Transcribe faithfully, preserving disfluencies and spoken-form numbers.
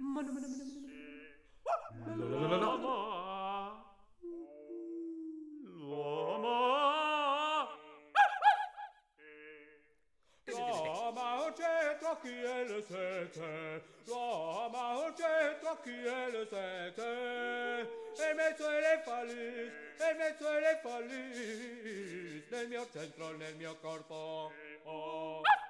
L'uomo c'entra chi è le sete, l'uomo c'entra chi è le sete, e mezzo le fallis, e mezzo le fallis, nel mio centro, nel mio corpo. Oh.